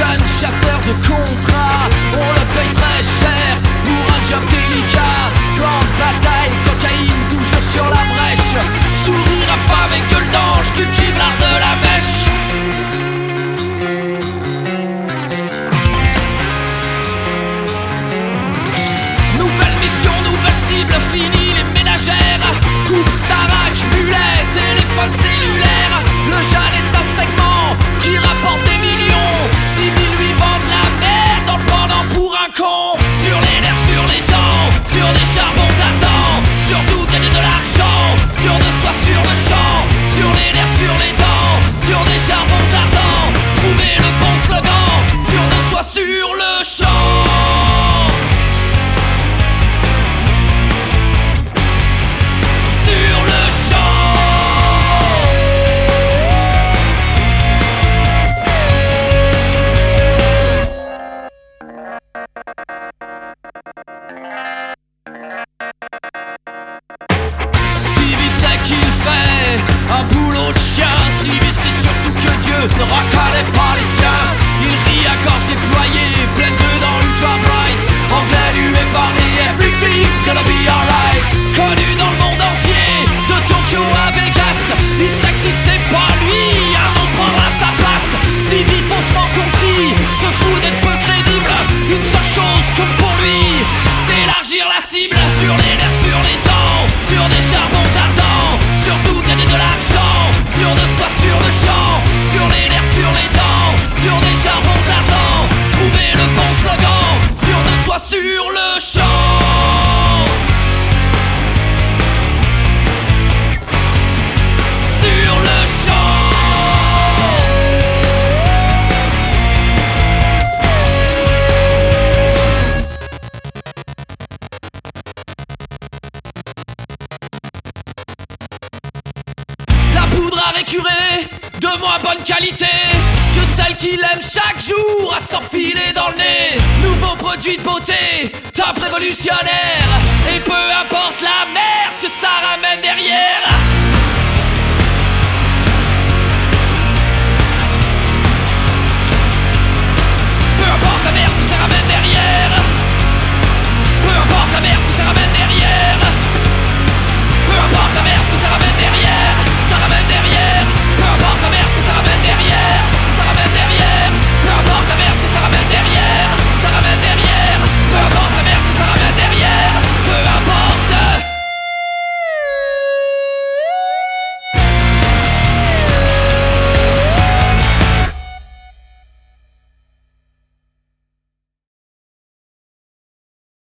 jeune chasseur de contrat, on le paye très cher pour un job délicat. Plan de bataille, cocaïne, toujours sur la brèche. Sourire affamé, gueule d'ange, cultive l'art de la mèche. Nouvelle mission, nouvelle cible, fini les ménagères. Coupe, Starac, mulet, téléphone cellulaire. Le jeune est un segment qui rapporte des millions. Stevie lui vend de la merde en le prenant pour un con. Sur les nerfs, sur les dents, sur des charbons ardents. Surtout gagner de l'argent, sur de soi, sur le champ. Sur les nerfs, sur les dents, sur des charbons ardents. Trouver le bon slogan, sur de soi, sur le champ. Sur le champ. Stevie sait qu'il fait un boulot de chien. Stevie sait surtout que Dieu ne racalait pas les siens. Il rit à gorge déployée, pleine d'œufs dans une job right. Anglais lui est parlé, everything's gonna be alright. Connu dans le monde entier, de Tokyo à Vegas. Il sait que si c'est pas lui, un autre prendra sa place. Stevie faussement compris, se fout d'être peu crédible. Une seule chose comme pour lui, d'élargir la cible. Sur les nerfs, sur les dents, sur des charbons ardents. Surtout gagner de l'argent, sur de soi, sur le champ. Sur les nerfs, sur les dents, sur des charbons ardents. Trouver le bon slogan, sur de soi, sur le champ. Sur le champ. La poudre à récurer, de moins bonne qualité que celle qu'il aime chaque jour à s'enfiler dans le nez. Nouveau produit de beauté, top révolutionnaire. Et peu importe la merde